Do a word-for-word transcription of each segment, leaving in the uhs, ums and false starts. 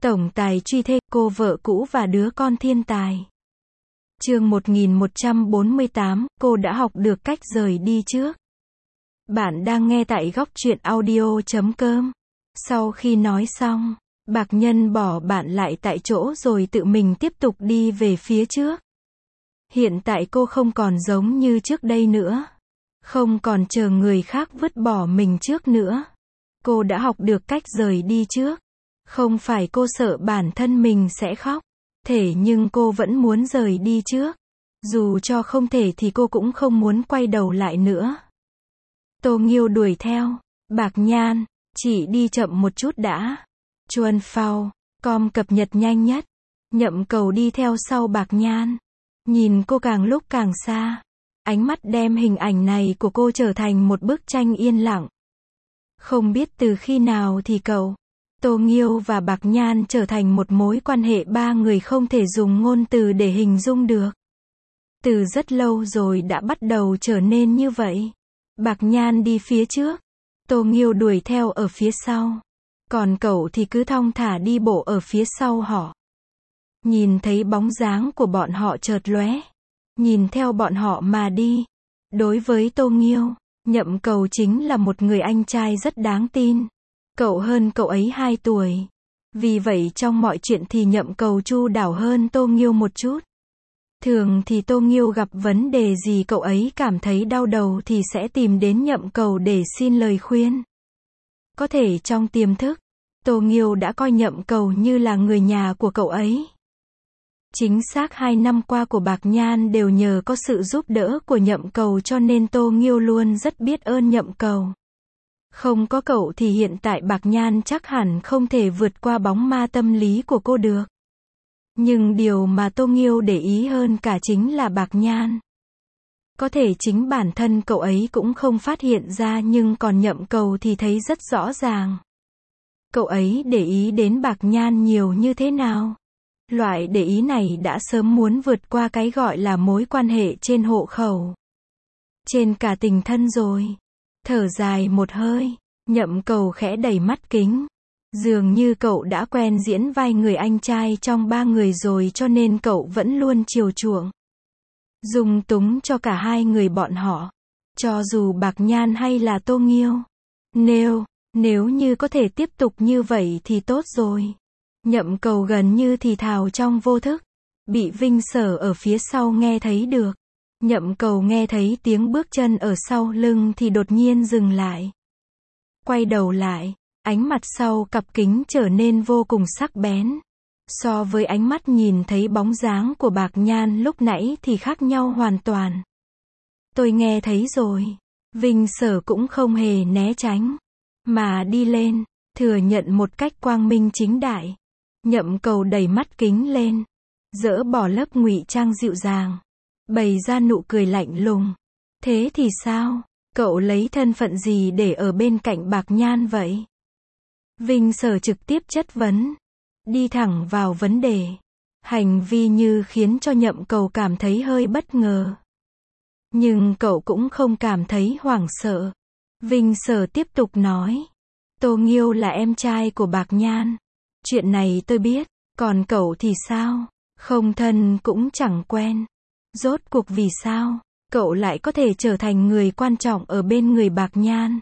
Tổng tài truy thê, cô vợ cũ và đứa con thiên tài. Chương một nghìn một trăm bốn mươi tám, cô đã học được cách rời đi trước. Bạn đang nghe tại góc truyện audio chấm com. Sau khi nói xong, Bạc Nhân bỏ bạn lại tại chỗ rồi tự mình tiếp tục đi về phía trước. Hiện tại cô không còn giống như trước đây nữa. Không còn chờ người khác vứt bỏ mình trước nữa. Cô đã học được cách rời đi trước. Không phải cô sợ bản thân mình sẽ khóc. Thể nhưng cô vẫn muốn rời đi trước. Dù cho không thể thì cô cũng không muốn quay đầu lại nữa. Tô Nghiêu đuổi theo. Bạc Nhan, chị đi chậm một chút đã. Chuan Phao, com cập nhật nhanh nhất. Nhậm Cầu đi theo sau Bạc Nhan. Nhìn cô càng lúc càng xa. Ánh mắt đem hình ảnh này của cô trở thành một bức tranh yên lặng. Không biết từ khi nào thì cậu, Tô Nghiêu và Bạc Nhan trở thành một mối quan hệ ba người không thể dùng ngôn từ để hình dung được. Từ rất lâu rồi đã bắt đầu trở nên như vậy. Bạc Nhan đi phía trước, Tô Nghiêu đuổi theo ở phía sau. Còn cậu thì cứ thong thả đi bộ ở phía sau họ. Nhìn thấy bóng dáng của bọn họ chợt lóe. Nhìn theo bọn họ mà đi. Đối với Tô Nghiêu, Nhậm Cầu chính là một người anh trai rất đáng tin. Cậu hơn cậu ấy hai tuổi. Vì vậy trong mọi chuyện thì Nhậm Cầu chu đáo hơn Tô Nghiêu một chút. Thường thì Tô Nghiêu gặp vấn đề gì cậu ấy cảm thấy đau đầu thì sẽ tìm đến Nhậm Cầu để xin lời khuyên. Có thể trong tiềm thức, Tô Nghiêu đã coi Nhậm Cầu như là người nhà của cậu ấy. Chính xác hai năm qua của Bạc Nhan đều nhờ có sự giúp đỡ của Nhậm Cầu cho nên Tô Nghiêu luôn rất biết ơn Nhậm Cầu. Không có cậu thì hiện tại Bạc Nhan chắc hẳn không thể vượt qua bóng ma tâm lý của cô được. Nhưng điều mà Tô Nghiêu để ý hơn cả chính là Bạc Nhan. Có thể chính bản thân cậu ấy cũng không phát hiện ra nhưng còn Nhậm Cầu thì thấy rất rõ ràng. Cậu ấy để ý đến Bạc Nhan nhiều như thế nào? Loại để ý này đã sớm muốn vượt qua cái gọi là mối quan hệ trên hộ khẩu. Trên cả tình thân rồi. Thở dài một hơi, Nhậm Cầu khẽ đẩy mắt kính. Dường như cậu đã quen diễn vai người anh trai trong ba người rồi cho nên cậu vẫn luôn chiều chuộng. Dung túng cho cả hai người bọn họ. Cho dù Bạc Nhan hay là Tô Nghiêu. Nếu, nếu như có thể tiếp tục như vậy thì tốt rồi. Nhậm Cầu gần như thì thào trong vô thức. Bị Vinh Sở ở phía sau nghe thấy được. Nhậm Cầu nghe thấy tiếng bước chân ở sau lưng thì đột nhiên dừng lại. Quay đầu lại, ánh mặt sau cặp kính trở nên vô cùng sắc bén. So với ánh mắt nhìn thấy bóng dáng của Bạc Nhan lúc nãy thì khác nhau hoàn toàn. Tôi nghe thấy rồi. Vinh Sở cũng không hề né tránh. Mà đi lên, thừa nhận một cách quang minh chính đại. Nhậm Cầu đẩy mắt kính lên. Dỡ bỏ lớp ngụy trang dịu dàng. Bày ra nụ cười lạnh lùng. Thế thì sao? Cậu lấy thân phận gì để ở bên cạnh Bạc Nhan vậy? Vinh Sở trực tiếp chất vấn. Đi thẳng vào vấn đề. Hành vi như khiến cho Nhậm Cầu cảm thấy hơi bất ngờ. Nhưng cậu cũng không cảm thấy hoảng sợ. Vinh Sở tiếp tục nói. Tô Nghiêu là em trai của Bạc Nhan. Chuyện này tôi biết. Còn cậu thì sao? Không thân cũng chẳng quen. Rốt cuộc vì sao? Cậu lại có thể trở thành người quan trọng ở bên người Bạc Nhan.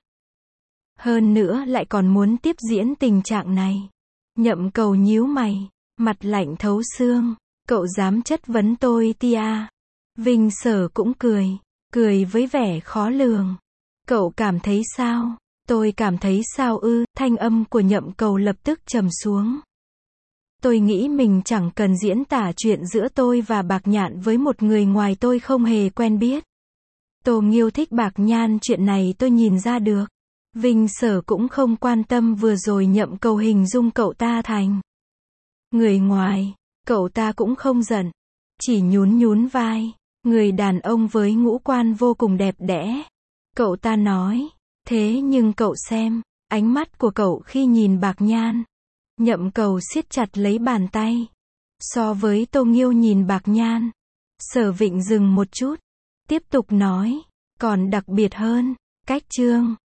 Hơn nữa lại còn muốn tiếp diễn tình trạng này. Nhậm Cầu nhíu mày, mặt lạnh thấu xương. Cậu dám chất vấn tôi tia? Vinh Sở cũng cười, cười với vẻ khó lường. Cậu cảm thấy sao? Tôi cảm thấy sao ư? Thanh âm của Nhậm Cầu lập tức trầm xuống. Tôi nghĩ mình chẳng cần diễn tả chuyện giữa tôi và Bạc Nhạn với một người ngoài tôi không hề quen biết. Tô Nghiêu thích Bạc Nhan chuyện này tôi nhìn ra được. Vinh Sở cũng không quan tâm vừa rồi Nhậm Cầu hình dung cậu ta thành người ngoài. Cậu ta cũng không giận. Chỉ nhún nhún vai. Người đàn ông với ngũ quan vô cùng đẹp đẽ. Cậu ta nói. Thế nhưng cậu xem, ánh mắt của cậu khi nhìn Bạc Nhan. Nhậm Cầu siết chặt lấy bàn tay. So với Tô Nghiêu nhìn Bạc Nhan. Sở Vịnh dừng một chút. Tiếp tục nói. Còn đặc biệt hơn. Cách chương.